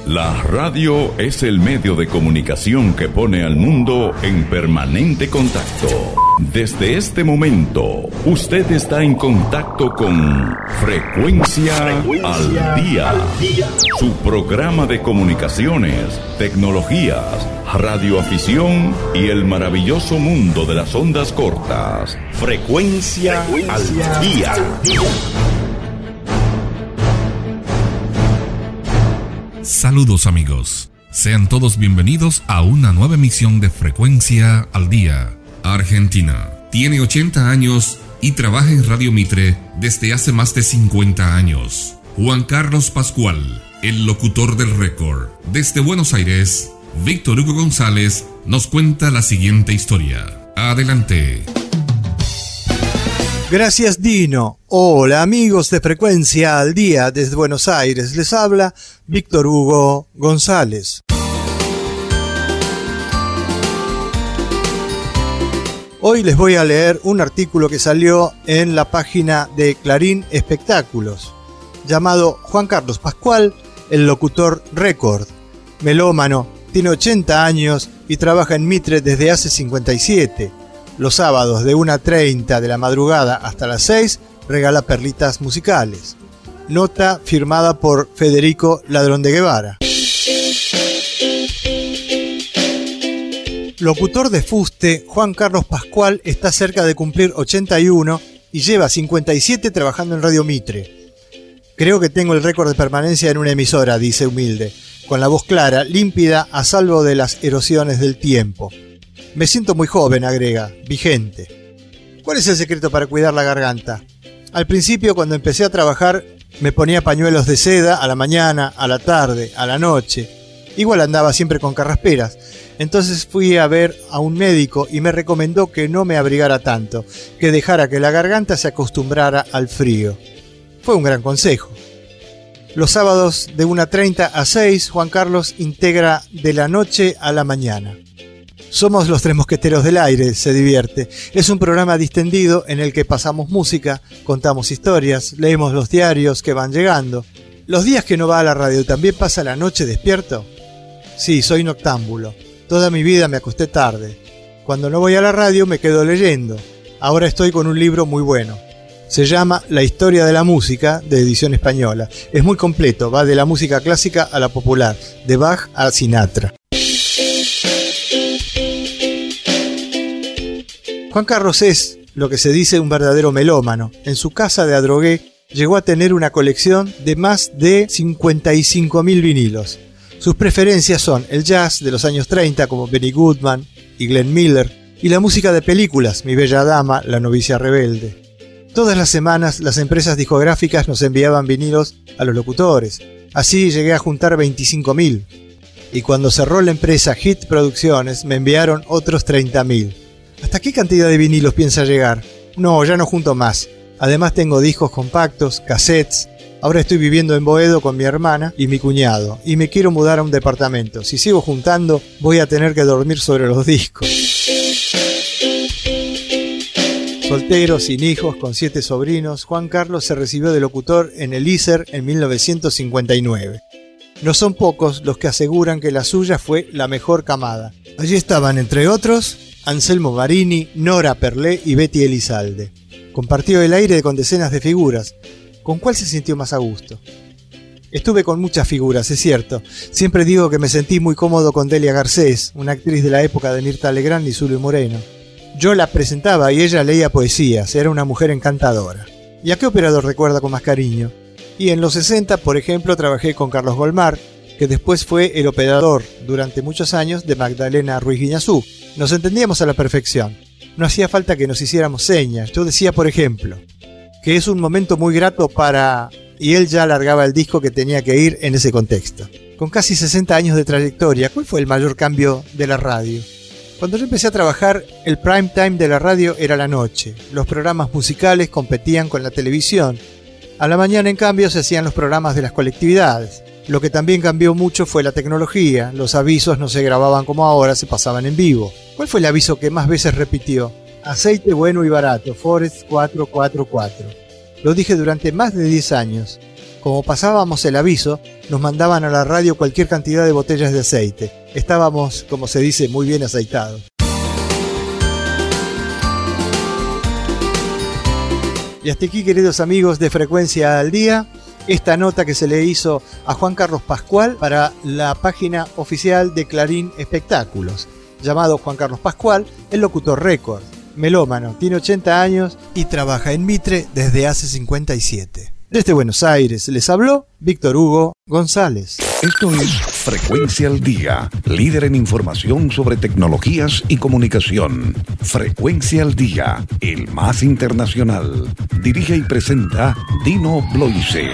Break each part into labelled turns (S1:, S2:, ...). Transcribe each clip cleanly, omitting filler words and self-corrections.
S1: La radio es el medio de comunicación que pone al mundo en permanente contacto. Desde este momento, usted está en contacto con Frecuencia al Día. Su programa de comunicaciones, tecnologías, radioafición y el maravilloso mundo de las ondas cortas. Frecuencia al Día.
S2: Saludos amigos, sean todos bienvenidos a una nueva emisión de Frecuencia al Día. Argentina tiene 80 años y trabaja en Radio Mitre desde hace más de 50 años. Juan Carlos Pascual, el locutor del récord. Desde Buenos Aires, Víctor Hugo González nos cuenta la siguiente historia. Adelante.
S3: Gracias, Dino. Hola amigos de Frecuencia al Día desde Buenos Aires. Les habla Víctor Hugo González. Hoy les voy a leer un artículo que salió en la página de Clarín Espectáculos, llamado Juan Carlos Pascual, el locutor récord. Melómano, tiene 80 años y trabaja en Mitre desde hace 57. Los sábados de 1:30 de la madrugada hasta las 6 regala perlitas musicales. Nota firmada por Federico Ladrón de Guevara. Locutor de fuste, Juan Carlos Pascual está cerca de cumplir 81 y lleva 57 trabajando en Radio Mitre. Creo que tengo el récord de permanencia en una emisora, dice humilde, con la voz clara, límpida, a salvo de las erosiones del tiempo. Me siento muy joven, agrega, vigente. ¿Cuál es el secreto para cuidar la garganta? Al principio, cuando empecé a trabajar, me ponía pañuelos de seda a la mañana, a la tarde, a la noche. Igual andaba siempre con carrasperas. Entonces fui a ver a un médico y me recomendó que no me abrigara tanto, que dejara que la garganta se acostumbrara al frío. Fue un gran consejo. Los sábados de 1:30 a 6, Juan Carlos integra de la noche a la mañana. Somos los Tres Mosqueteros del Aire, se divierte. Es un programa distendido en el que pasamos música, contamos historias, leemos los diarios que van llegando. ¿Los días que no va a la radio también pasa la noche despierto? Sí, soy noctámbulo. Toda mi vida me acosté tarde. Cuando no voy a la radio me quedo leyendo. Ahora estoy con un libro muy bueno. Se llama La historia de la música, de edición española. Es muy completo, va de la música clásica a la popular, de Bach a Sinatra. Juan Carlos es, lo que se dice, un verdadero melómano. En su casa de Adrogué llegó a tener una colección de más de 55.000 vinilos. Sus preferencias son el jazz de los años 30 como Benny Goodman y Glenn Miller y la música de películas, Mi Bella Dama, La Novicia Rebelde. Todas las semanas las empresas discográficas nos enviaban vinilos a los locutores. Así llegué a juntar 25.000. Y cuando cerró la empresa Hit Producciones me enviaron otros 30.000. ¿Hasta qué cantidad de vinilos piensa llegar? No, ya no junto más. Además tengo discos compactos, cassettes. Ahora estoy viviendo en Boedo con mi hermana y mi cuñado. Y me quiero mudar a un departamento. Si sigo juntando, voy a tener que dormir sobre los discos. Soltero, sin hijos, con 7 sobrinos, Juan Carlos se recibió de locutor en el ISER en 1959. No son pocos los que aseguran que la suya fue la mejor camada. Allí estaban, entre otros, Anselmo Marini, Nora Perlé y Betty Elizalde. Compartió el aire con decenas de figuras. ¿Con cuál se sintió más a gusto? Estuve con muchas figuras, es cierto. Siempre digo que me sentí muy cómodo con Delia Garcés, una actriz de la época de Mirta Legrand y Zulio Moreno. Yo la presentaba y ella leía poesías, era una mujer encantadora. ¿Y a qué operador recuerda con más cariño? Y en los 60, por ejemplo, trabajé con Carlos Golmar, que después fue el operador durante muchos años de Magdalena Ruiz Guiñazú. Nos entendíamos a la perfección. No hacía falta que nos hiciéramos señas. Yo decía, por ejemplo, que es un momento muy grato para... Y él ya largaba el disco que tenía que ir en ese contexto. Con casi 60 años de trayectoria, ¿cuál fue el mayor cambio de la radio? Cuando yo empecé a trabajar, el prime time de la radio era la noche. Los programas musicales competían con la televisión. A la mañana, en cambio, se hacían los programas de las colectividades. Lo que también cambió mucho fue la tecnología. Los avisos no se grababan como ahora, se pasaban en vivo. ¿Cuál fue el aviso que más veces repitió? Aceite bueno y barato, Forest 444. Lo dije durante más de 10 años. Como pasábamos el aviso, nos mandaban a la radio cualquier cantidad de botellas de aceite. Estábamos, como se dice, muy bien aceitados. Y hasta aquí, queridos amigos de Frecuencia al Día, esta nota que se le hizo a Juan Carlos Pascual para la página oficial de Clarín Espectáculos. Llamado Juan Carlos Pascual, el locutor récord, melómano, tiene 80 años y trabaja en Mitre desde hace 57. Desde Buenos Aires les habló Víctor Hugo González.
S1: Esto es Frecuencia al Día, líder en información sobre tecnologías y comunicación. Frecuencia al Día, el más internacional. Dirige y presenta Dino Bloise.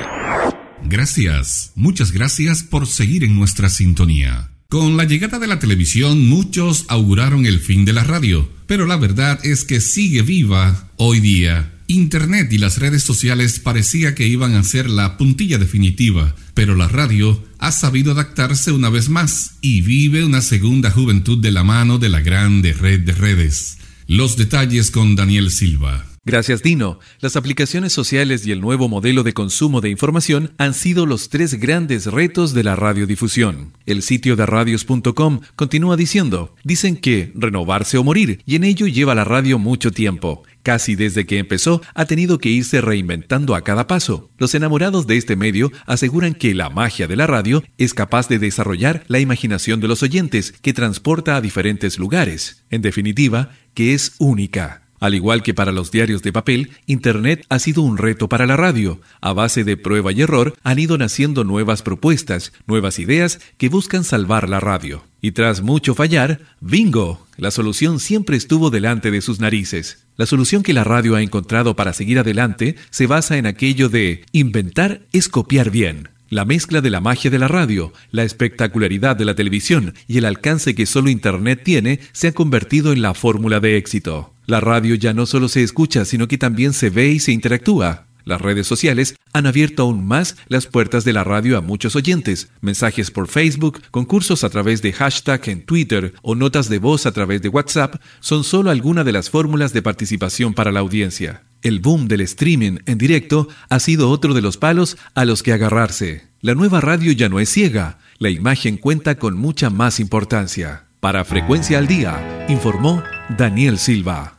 S2: Gracias, muchas gracias por seguir en nuestra sintonía. Con la llegada de la televisión, muchos auguraron el fin de la radio, pero la verdad es que sigue viva hoy día. Internet y las redes sociales parecía que iban a ser la puntilla definitiva, pero la radio ha sabido adaptarse una vez más y vive una segunda juventud de la mano de la grande red de redes. Los detalles con Daniel Silva.
S4: Gracias, Dino. Las aplicaciones sociales y el nuevo modelo de consumo de información han sido los 3 grandes retos de la radiodifusión. El sitio de radios.com continúa diciendo, dicen que renovarse o morir, y en ello lleva la radio mucho tiempo. Casi desde que empezó, ha tenido que irse reinventando a cada paso. Los enamorados de este medio aseguran que la magia de la radio es capaz de desarrollar la imaginación de los oyentes, que transporta a diferentes lugares. En definitiva, que es única. Al igual que para los diarios de papel, Internet ha sido un reto para la radio. A base de prueba y error, han ido naciendo nuevas propuestas, nuevas ideas que buscan salvar la radio. Y tras mucho fallar, ¡bingo! La solución siempre estuvo delante de sus narices. La solución que la radio ha encontrado para seguir adelante se basa en aquello de inventar es copiar bien. La mezcla de la magia de la radio, la espectacularidad de la televisión y el alcance que solo Internet tiene se ha convertido en la fórmula de éxito. La radio ya no solo se escucha, sino que también se ve y se interactúa. Las redes sociales han abierto aún más las puertas de la radio a muchos oyentes. Mensajes por Facebook, concursos a través de hashtag en Twitter o notas de voz a través de WhatsApp son solo algunas de las fórmulas de participación para la audiencia. El boom del streaming en directo ha sido otro de los palos a los que agarrarse. La nueva radio ya no es ciega. La imagen cuenta con mucha más importancia. Para Frecuencia al Día, informó Daniel Silva.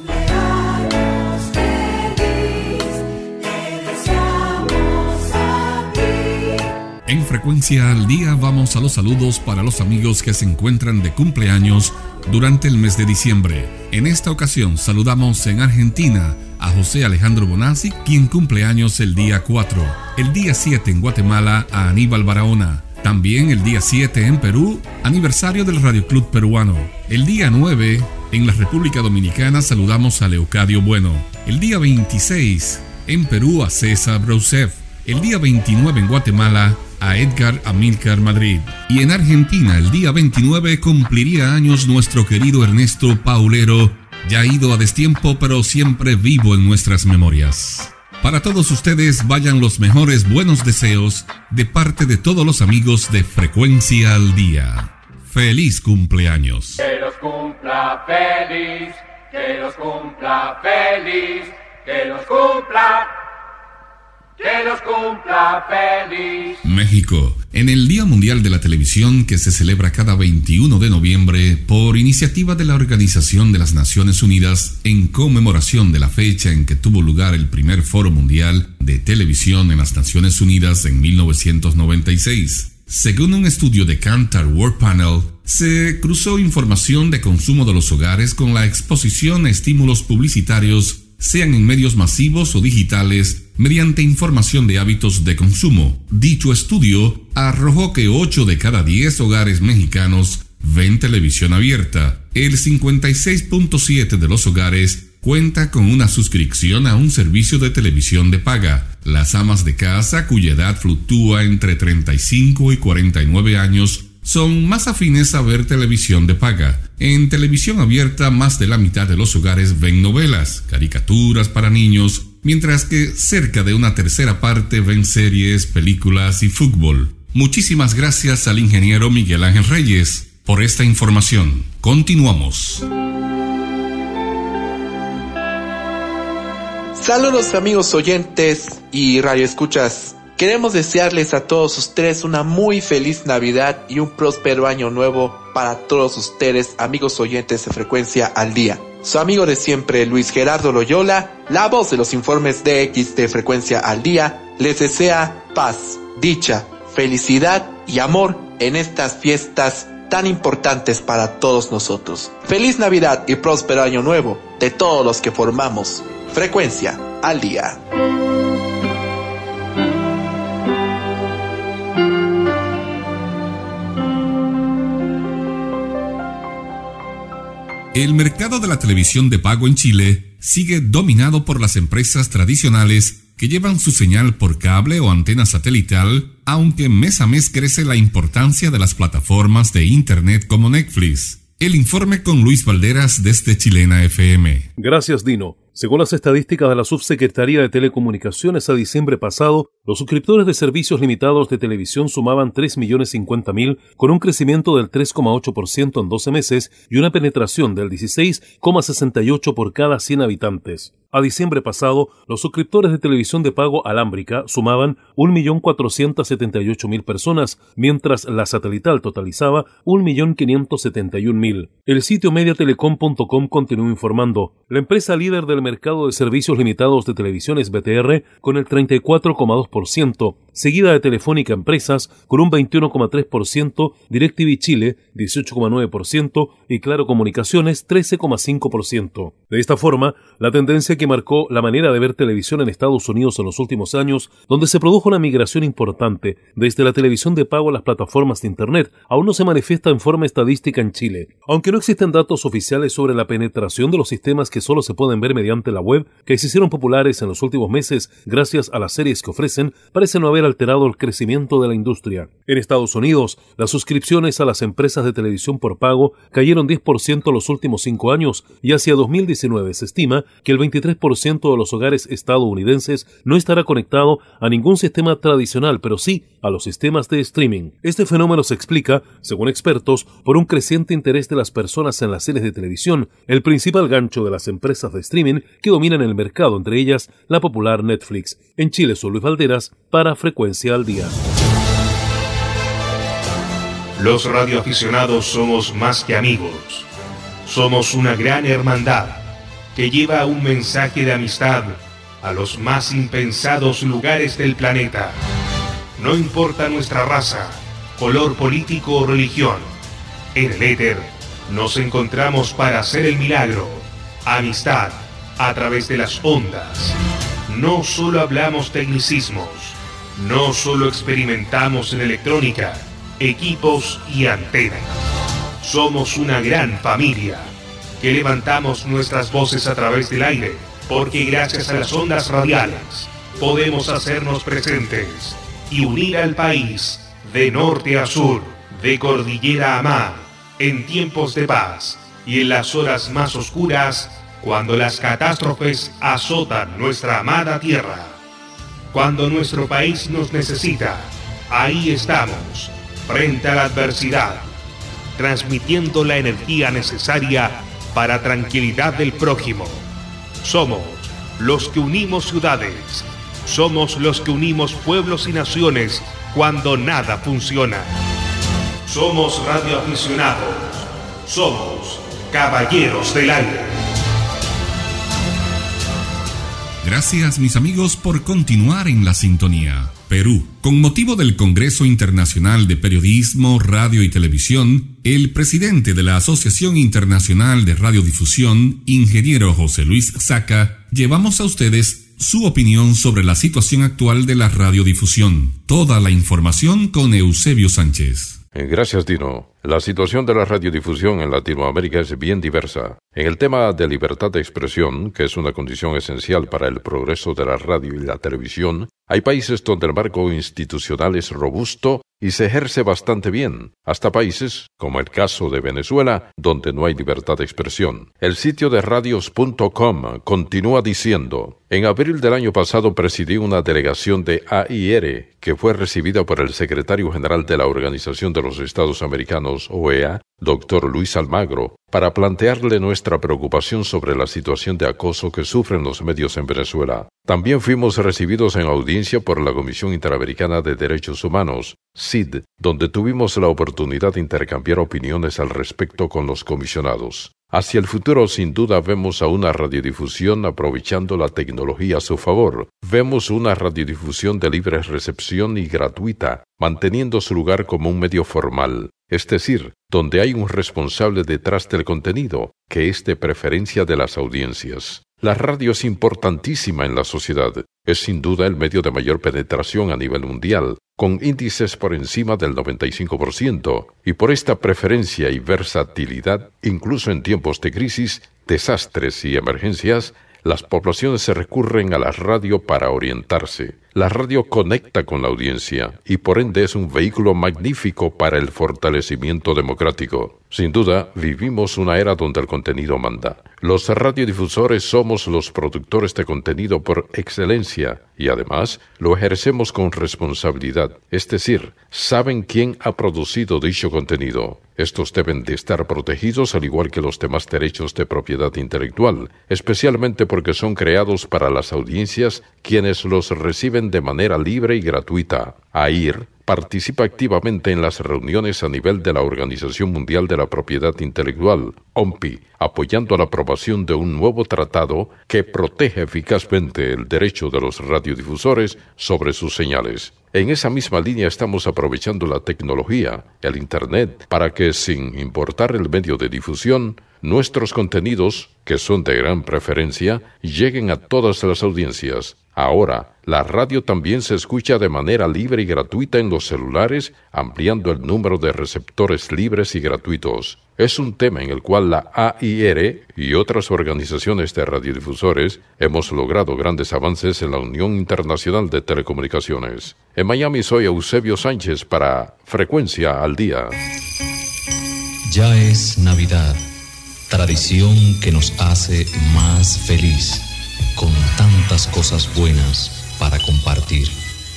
S2: En Frecuencia al Día vamos a los saludos para los amigos que se encuentran de cumpleaños durante el mes de diciembre. En esta ocasión saludamos en Argentina a José Alejandro Bonazzi, quien cumple años el día 4. El día 7 en Guatemala a Aníbal Barahona. También el día 7 en Perú, aniversario del Radio Club Peruano. El día 9 en la República Dominicana saludamos a Leocadio Bueno. El día 26 en Perú a César Brouseff. El día 29 en Guatemala a Edgar Amílcar Madrid. Y en Argentina el día 29 cumpliría años nuestro querido Ernesto Paulero, ya ido a destiempo pero siempre vivo en nuestras memorias. Para todos ustedes vayan los mejores buenos deseos de parte de todos los amigos de Frecuencia al Día. ¡Feliz cumpleaños!
S5: Que los cumpla feliz, que los cumpla feliz, que los cumpla feliz.
S2: México, en el Día Mundial de la Televisión que se celebra cada 21 de noviembre por iniciativa de la Organización de las Naciones Unidas en conmemoración de la fecha en que tuvo lugar el primer Foro Mundial de Televisión en las Naciones Unidas en 1996. Según un estudio de Kantar World Panel, se cruzó información de consumo de los hogares con la exposición a estímulos publicitarios, sean en medios masivos o digitales, mediante información de hábitos de consumo. Dicho estudio arrojó que 8 de cada 10 hogares mexicanos ven televisión abierta. El 56.7% de los hogares cuenta con una suscripción a un servicio de televisión de paga. Las amas de casa, cuya edad fluctúa entre 35 y 49 años, son más afines a ver televisión de paga. En televisión abierta, más de la mitad de los hogares ven novelas, caricaturas para niños, mientras que cerca de una tercera parte ven series, películas y fútbol. Muchísimas gracias al ingeniero Miguel Ángel Reyes por esta información. Continuamos.
S6: Saludos amigos oyentes y radioescuchas Queremos desearles a todos ustedes una muy feliz Navidad y un próspero año nuevo para todos ustedes, amigos oyentes de Frecuencia al Día. Su amigo de siempre, Luis Gerardo Loyola, la voz de los informes DX de Frecuencia al Día, les desea paz, dicha, felicidad y amor en estas fiestas tan importantes para todos nosotros. Feliz Navidad y próspero año nuevo de todos los que formamos Frecuencia al Día.
S2: El mercado de la televisión de pago en Chile sigue dominado por las empresas tradicionales que llevan su señal por cable o antena satelital, aunque mes a mes crece la importancia de las plataformas de Internet como Netflix. El informe con Luis Valderas desde Chilena FM.
S7: Gracias, Dino. Según las estadísticas de la Subsecretaría de Telecomunicaciones, a diciembre pasado, los suscriptores de servicios limitados de televisión sumaban 3.050.000, con un crecimiento del 3,8% en 12 meses y una penetración del 16,68 por cada 100 habitantes. A diciembre pasado, los suscriptores de televisión de pago alámbrica sumaban 1.478.000 personas, mientras la satelital totalizaba 1.571.000. El sitio mediatelecom.com continuó informando. La empresa líder del mercado de servicios limitados de televisión es BTR, con el 34,2%, seguida de Telefónica Empresas, con un 21,3%, DirecTV Chile, 18,9% y Claro Comunicaciones, 13,5%. De esta forma, la tendencia que marcó la manera de ver televisión en Estados Unidos en los últimos años, donde se produjo una migración importante desde la televisión de pago a las plataformas de Internet, aún no se manifiesta en forma estadística en Chile. Aunque no existen datos oficiales sobre la penetración de los sistemas que solo se pueden ver mediante la web, que se hicieron populares en los últimos meses gracias a las series que ofrecen, parece no haber alterado el crecimiento de la industria. En Estados Unidos, las suscripciones a las empresas de televisión por pago cayeron 10% en los últimos 5 años y hacia 2019 se estima que el 23% de los hogares estadounidenses no estará conectado a ningún sistema tradicional, pero sí a los sistemas de streaming. Este fenómeno se explica, según expertos, por un creciente interés de las personas en las series de televisión, el principal gancho de las empresas de streaming que dominan el mercado, entre ellas la popular Netflix. En Chile, soy Luis Valderas para Frecuencia al Día.
S8: Los radioaficionados somos más que amigos. Somos una gran hermandad que lleva un mensaje de amistad a los más impensados lugares del planeta. No importa nuestra raza, color político o religión, en el éter nos encontramos para hacer el milagro. Amistad a través de las ondas. No solo hablamos tecnicismos, no solo experimentamos en electrónica, equipos y antenas. Somos una gran familia que levantamos nuestras voces a través del aire, porque gracias a las ondas radiales podemos hacernos presentes y unir al país de norte a sur, de cordillera a mar, en tiempos de paz y en las horas más oscuras, cuando las catástrofes azotan nuestra amada tierra. Cuando nuestro país nos necesita, ahí estamos, frente a la adversidad, transmitiendo la energía necesaria para tranquilidad del prójimo. Somos los que unimos ciudades, somos los que unimos pueblos y naciones cuando nada funciona. Somos radioaficionados, somos caballeros del aire.
S2: Gracias, mis amigos, por continuar en la sintonía. Perú. Con motivo del Congreso Internacional de Periodismo, Radio y Televisión, el presidente de la Asociación Internacional de Radiodifusión, ingeniero José Luis Saca, llevamos a ustedes su opinión sobre la situación actual de la radiodifusión. Toda la información con Eusebio Sánchez.
S9: Gracias, Dino. La situación de la radiodifusión en Latinoamérica es bien diversa. En el tema de libertad de expresión, que es una condición esencial para el progreso de la radio y la televisión, hay países donde el marco institucional es robusto y se ejerce bastante bien, hasta países, como el caso de Venezuela, donde no hay libertad de expresión. El sitio de radios.com continúa diciendo: en abril del año pasado presidí una delegación de AIR que fue recibida por el secretario general de la Organización de los Estados Americanos, Humanos, OEA, Dr. Luis Almagro, para plantearle nuestra preocupación sobre la situación de acoso que sufren los medios en Venezuela. También fuimos recibidos en audiencia por la Comisión Interamericana de Derechos Humanos, CID, donde tuvimos la oportunidad de intercambiar opiniones al respecto con los comisionados. Hacia el futuro, sin duda, vemos a una radiodifusión aprovechando la tecnología a su favor. Vemos una radiodifusión de libre recepción y gratuita, manteniendo su lugar como un medio formal, es decir, donde hay un responsable detrás del contenido, que es de preferencia de las audiencias. La radio es importantísima en la sociedad. Es sin duda el medio de mayor penetración a nivel mundial, con índices por encima del 95%, y por esta preferencia y versatilidad, incluso en tiempos de crisis, desastres y emergencias, las poblaciones se recurren a la radio para orientarse. La radio conecta con la audiencia y por ende es un vehículo magnífico para el fortalecimiento democrático. Sin duda, vivimos una era donde el contenido manda. Los radiodifusores somos los productores de contenido por excelencia y además lo ejercemos con responsabilidad, es decir, saben quién ha producido dicho contenido. Estos deben de estar protegidos al igual que los demás derechos de propiedad intelectual, especialmente porque son creados para las audiencias quienes los reciben de manera libre y gratuita. AIR participa activamente en las reuniones a nivel de la Organización Mundial de la Propiedad Intelectual, OMPI, apoyando la aprobación de un nuevo tratado que protege eficazmente el derecho de los radiodifusores sobre sus señales. En esa misma línea estamos aprovechando la tecnología, el Internet, para que, sin importar el medio de difusión, nuestros contenidos, que son de gran preferencia, lleguen a todas las audiencias. Ahora, la radio también se escucha de manera libre y gratuita en los celulares, ampliando el número de receptores libres y gratuitos. Es un tema en el cual la AIR y otras organizaciones de radiodifusores hemos logrado grandes avances en la Unión Internacional de Telecomunicaciones. En Miami soy Eusebio Sánchez para Frecuencia al Día.
S10: Ya es Navidad, tradición que nos hace más feliz, con tantas cosas buenas para compartir.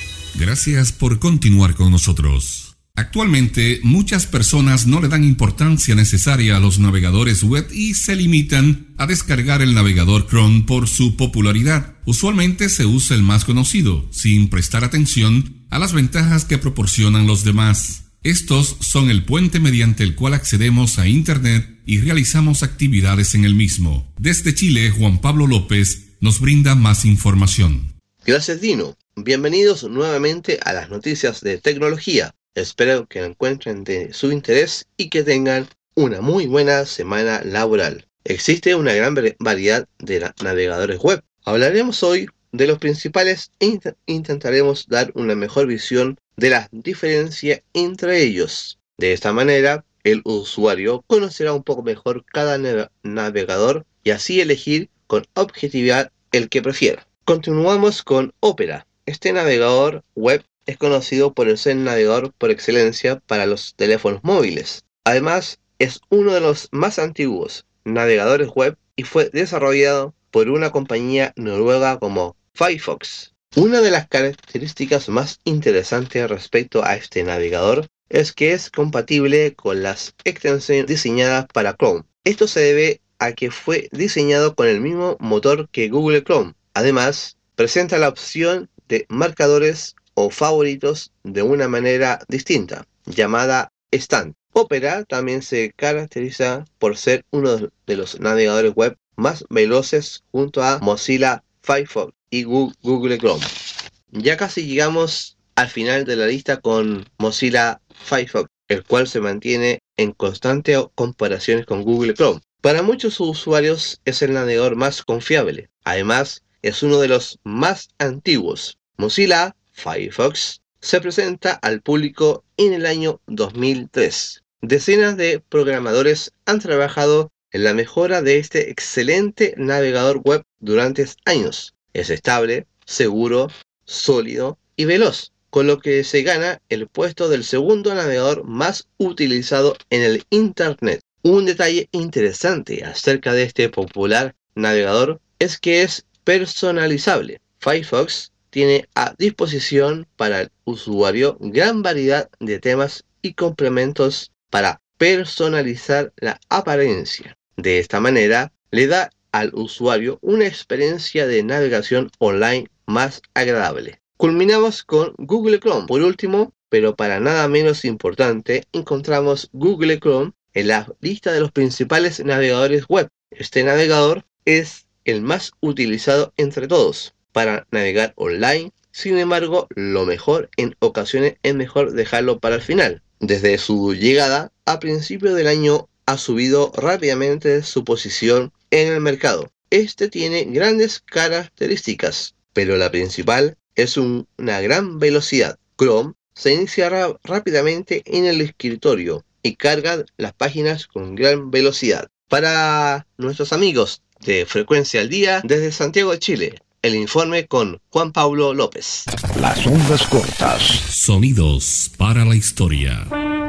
S2: Gracias por continuar con nosotros. Actualmente, muchas personas no le dan importancia necesaria a los navegadores web y se limitan a descargar el navegador Chrome por su popularidad. Usualmente se usa el más conocido, sin prestar atención a las ventajas que proporcionan los demás. Estos son el puente mediante el cual accedemos a Internet y realizamos actividades en el mismo. Desde Chile, Juan Pablo López nos brinda más información.
S11: Gracias, Dino. Bienvenidos nuevamente a las noticias de tecnología. Espero que encuentren de su interés y que tengan una muy buena semana laboral. Existe una gran variedad de navegadores web. Hablaremos hoy de los principales e intentaremos dar una mejor visión de la diferencia entre ellos. De esta manera, el usuario conocerá un poco mejor cada navegador y así elegir con objetividad el que prefiera. Continuamos con Opera. Este navegador web es conocido por ser el navegador por excelencia para los teléfonos móviles. Además, es uno de los más antiguos navegadores web y fue desarrollado por una compañía noruega como Firefox. Una de las características más interesantes respecto a este navegador es que es compatible con las extensiones diseñadas para Chrome. Esto se debe a que fue diseñado con el mismo motor que Google Chrome. Además, presenta la opción de marcadores o favoritos de una manera distinta, llamada Stand. Opera también se caracteriza por ser uno de los navegadores web más veloces junto a Mozilla Firefox y Google Chrome. Ya casi llegamos al final de la lista con Mozilla Firefox, el cual se mantiene en constante comparaciones con Google Chrome. Para muchos usuarios es el navegador más confiable. Además, es uno de los más antiguos. Mozilla Firefox se presenta al público en el año 2003. Decenas de programadores han trabajado en la mejora de este excelente navegador web durante años. Es estable, seguro, sólido y veloz, con lo que se gana el puesto del segundo navegador más utilizado en el Internet. Un detalle interesante acerca de este popular navegador es que es personalizable. Firefox tiene a disposición para el usuario gran variedad de temas y complementos para personalizar la apariencia. De esta manera, le da al usuario una experiencia de navegación online más agradable. Culminamos con Google Chrome. Por último, pero para nada menos importante, encontramos Google Chrome en la lista de los principales navegadores web. Este navegador es el más utilizado entre todos para navegar online. Sin embargo, lo mejor en ocasiones es mejor dejarlo para el final. Desde su llegada a principios del año ha subido rápidamente su posición en el mercado. Este tiene grandes características, pero la principal es una gran velocidad. Chrome se inicia rápidamente en el escritorio y carga las páginas con gran velocidad. Para nuestros amigos de Frecuencia al Día, desde Santiago de Chile, el informe con Juan Pablo López.
S1: Las ondas cortas.
S2: Sonidos para la historia.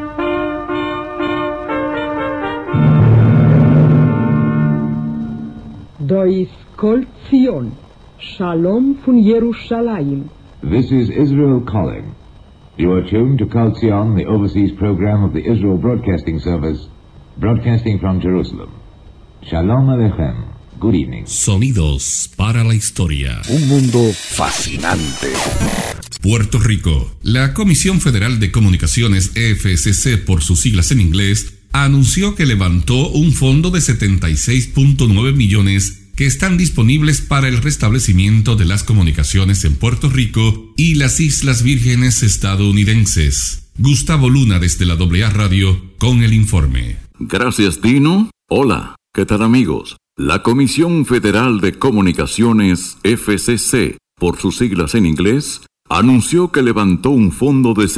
S12: Dois Kol Zion, Shalom von Jerusalem.
S13: This is Israel calling. You are tuned to Kol Zion, the overseas program of the Israel Broadcasting Service, broadcasting from Jerusalem. Shalom Aleichem. Good evening.
S2: Sonidos para la historia.
S1: Un mundo fascinante.
S2: Puerto Rico. La Comisión Federal de Comunicaciones, FCC por sus siglas en inglés, anunció que levantó un fondo de 76.9 millones que están disponibles para el restablecimiento de las comunicaciones en Puerto Rico y las Islas Vírgenes estadounidenses. Gustavo Luna desde la AA Radio con el informe.
S1: Gracias, Dino. Hola, ¿qué tal, amigos? La Comisión Federal de Comunicaciones, FCC, por sus siglas en inglés, anunció que levantó un fondo de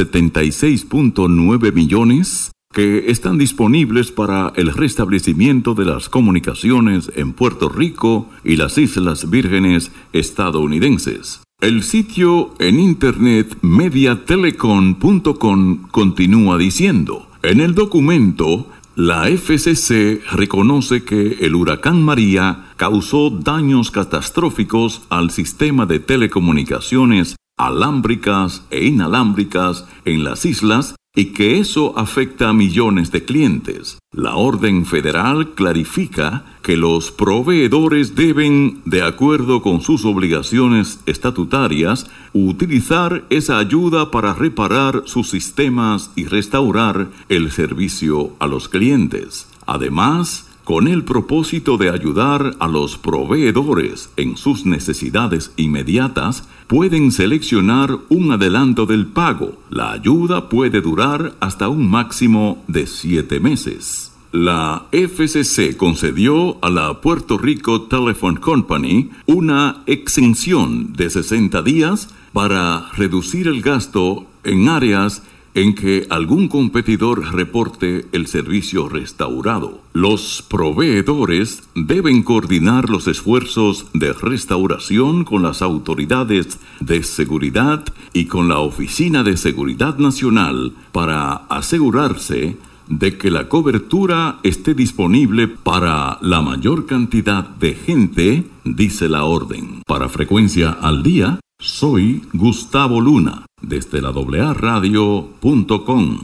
S1: 76.9 millones que están disponibles para el restablecimiento de las comunicaciones en Puerto Rico y las Islas Vírgenes estadounidenses. El sitio en internet mediatelecom.com continúa diciendo: en el documento, la FCC reconoce que el huracán María causó daños catastróficos al sistema de telecomunicaciones alámbricas e inalámbricas en las islas y que eso afecta a millones de clientes. La orden federal clarifica que los proveedores deben, de acuerdo con sus obligaciones estatutarias, utilizar esa ayuda para reparar sus sistemas y restaurar el servicio a los clientes. Además, con el propósito de ayudar a los proveedores en sus necesidades inmediatas, pueden seleccionar un adelanto del pago. La ayuda puede durar hasta un máximo de 7 meses. La FCC concedió a la Puerto Rico Telephone Company una exención de 60 días para reducir el gasto en áreas en que algún competidor reporte el servicio restaurado. Los proveedores deben coordinar los esfuerzos de restauración con las autoridades de seguridad y con la Oficina de Seguridad Nacional para asegurarse de que la cobertura esté disponible para la mayor cantidad de gente, dice la orden. Para Frecuencia al Día, soy Gustavo Luna, desde la AA-radio.com.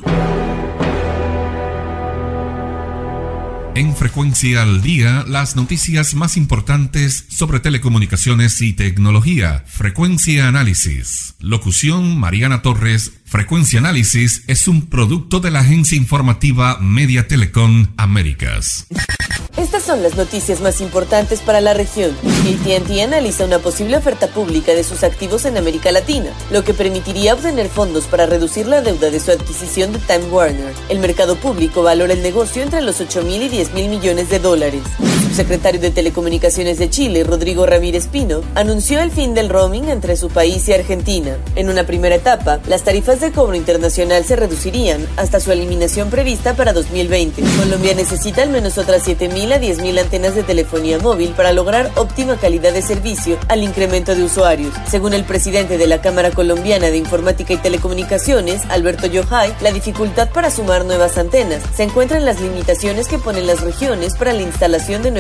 S2: En Frecuencia al Día, las noticias más importantes sobre telecomunicaciones y tecnología. Frecuencia Análisis. Locución: Mariana Torres. Frecuencia Análisis es un producto de la agencia informativa Media Telecom Américas.
S14: Estas son las noticias más importantes para la región. AT&T analiza una posible oferta pública de sus activos en América Latina, lo que permitiría obtener fondos para reducir la deuda de su adquisición de Time Warner. El mercado público valora el negocio entre los 8.000 y 10.000 millones de dólares. El subsecretario de Telecomunicaciones de Chile, Rodrigo Ramírez Pino, anunció el fin del roaming entre su país y Argentina. En una primera etapa, las tarifas de cobro internacional se reducirían hasta su eliminación prevista para 2020. Colombia necesita al menos otras 7.000 a 10.000 antenas de telefonía móvil para lograr óptima calidad de servicio al incremento de usuarios. Según el presidente de la Cámara Colombiana de Informática y Telecomunicaciones, Alberto Yojay, la dificultad para sumar nuevas antenas se encuentra en las limitaciones que ponen las regiones para la instalación de nuevas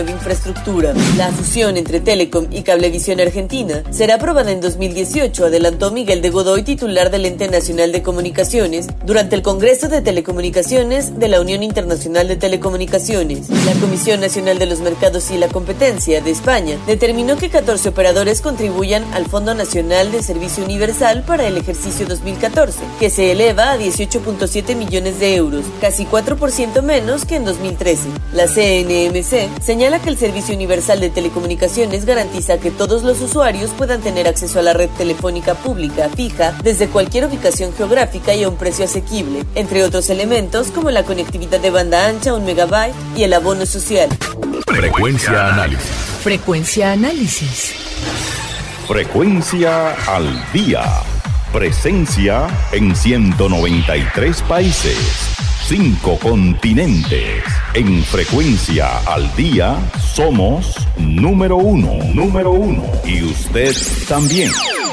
S14: nueva infraestructura. La fusión entre Telecom y Cablevisión Argentina será aprobada en 2018, adelantó Miguel de Godoy, titular del Ente Nacional de Comunicaciones, durante el Congreso de Telecomunicaciones de la Unión Internacional de Telecomunicaciones. La Comisión Nacional de los Mercados y la Competencia de España determinó que 14 operadores contribuyan al Fondo Nacional de Servicio Universal para el ejercicio 2014, que se eleva a 18.7 millones de euros, casi 4% menos que en 2013. La CNMC señala que el Servicio Universal de Telecomunicaciones garantiza que todos los usuarios puedan tener acceso a la red telefónica pública fija desde cualquier ubicación geográfica y a un precio asequible, entre otros elementos como la conectividad de banda ancha, 1 megabyte y el abono social.
S1: Frecuencia Análisis.
S15: Frecuencia Análisis.
S1: Frecuencia al día. Presencia en 193 países, 5 continentes. En Frecuencia al día somos número uno. Y usted también.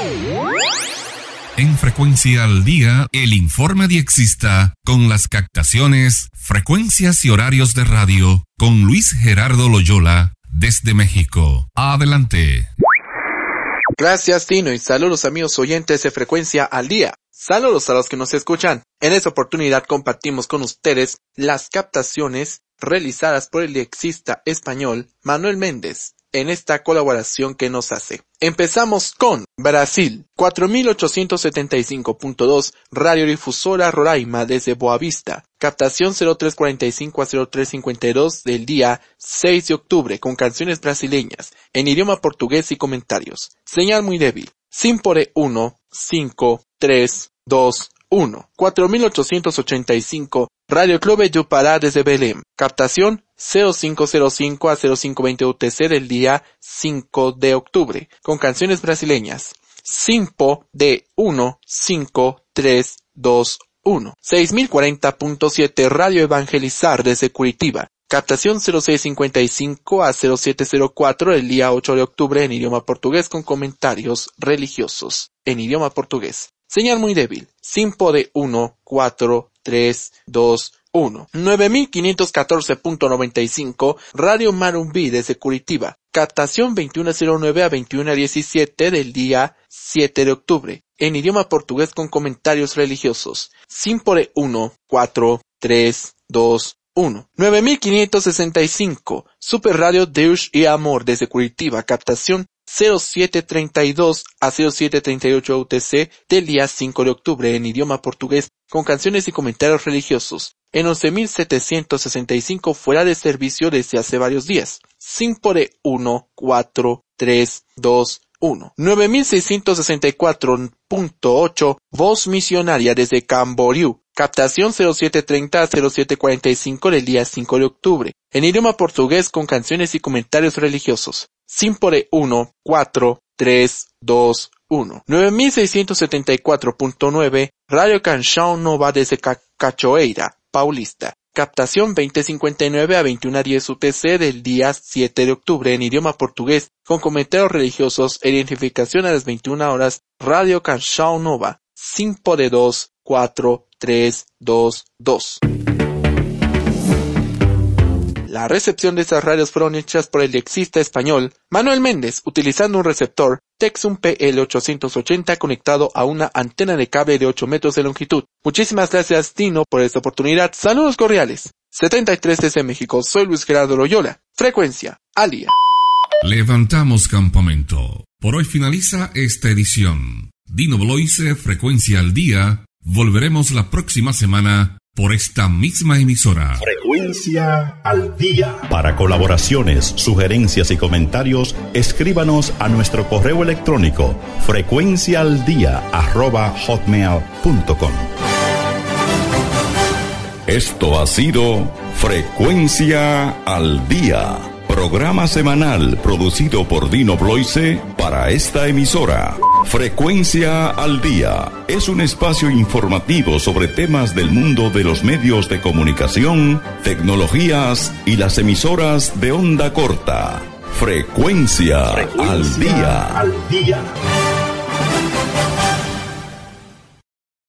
S2: En Frecuencia al día, el informe diexista con las captaciones, frecuencias y horarios de radio con Luis Gerardo Loyola desde México. Adelante.
S6: Gracias, Tino, y saludos amigos oyentes de Frecuencia al Día. Saludos a los que nos escuchan. En esta oportunidad compartimos con ustedes las captaciones realizadas por el diexista español Manuel Méndez en esta colaboración que nos hace. Empezamos con Brasil, 4875.2, radiodifusora Roraima desde Boavista, captación 0345 a 0352 del día 6 de octubre con canciones brasileñas en idioma portugués y comentarios. Señal muy débil. Simpore 1, 5, 3, 2, 1. 4885, Radio Clube do Pará desde Belém. Captación 0505 a 0520 UTC del día 5 de octubre, con canciones brasileñas. Simpo de 1, 5, 3, 2, 1. 6040.7, Radio Evangelizar desde Curitiba. Captación 0655 a 0704 el día 8 de octubre en idioma portugués con comentarios religiosos en idioma portugués. Señal muy débil. Simpo de 1, 4, 3, 2, 1. 9514.95 Radio Marumbí desde Curitiba. Captación 2109 a 2117 del día 7 de octubre en idioma portugués con comentarios religiosos. Simpo de 1, 4, 3, 2, 1. 9565 Super Radio Deus y Amor desde Curitiba. Captación 0732 a 0738 UTC del día 5 de octubre en idioma portugués con canciones y comentarios religiosos. En 11.765 fuera de servicio desde hace varios días. Simpore 1, 4, 3, 2, 1. 9664.8 Voz Misionaria desde Camboriú. Captación 0730 a 0745 del día 5 de octubre en idioma portugués con canciones y comentarios religiosos. Simpore 1, 4, 3, 2, 1. 9674.9 Radio Canção Nova desde Cachoeira, Paulista. Captación 2059 a 2110 UTC del día 7 de octubre en idioma portugués con comentarios religiosos e identificación a las 21 horas. Radio Canção Nova. Simpore 2, 4, 3, 2, 2. La recepción de estas radios fueron hechas por el diexista español Manuel Méndez utilizando un receptor Texum PL880 conectado a una antena de cable de 8 metros de longitud. Muchísimas gracias, Tino, por esta oportunidad. Saludos cordiales. 73 desde México. Soy Luis Gerardo Loyola. Frecuencia al día.
S2: Levantamos campamento. Por hoy finaliza esta edición. Dino Bloise, Frecuencia al día. Volveremos la próxima semana por esta misma emisora.
S1: Frecuencia al día. Para colaboraciones, sugerencias y comentarios, escríbanos a nuestro correo electrónico frecuenciaaldia@hotmail.com. Esto ha sido Frecuencia al Día, programa semanal producido por Dino Bloise para esta emisora. Frecuencia al Día es un espacio informativo sobre temas del mundo de los medios de comunicación, tecnologías y las emisoras de onda corta. Frecuencia al Día.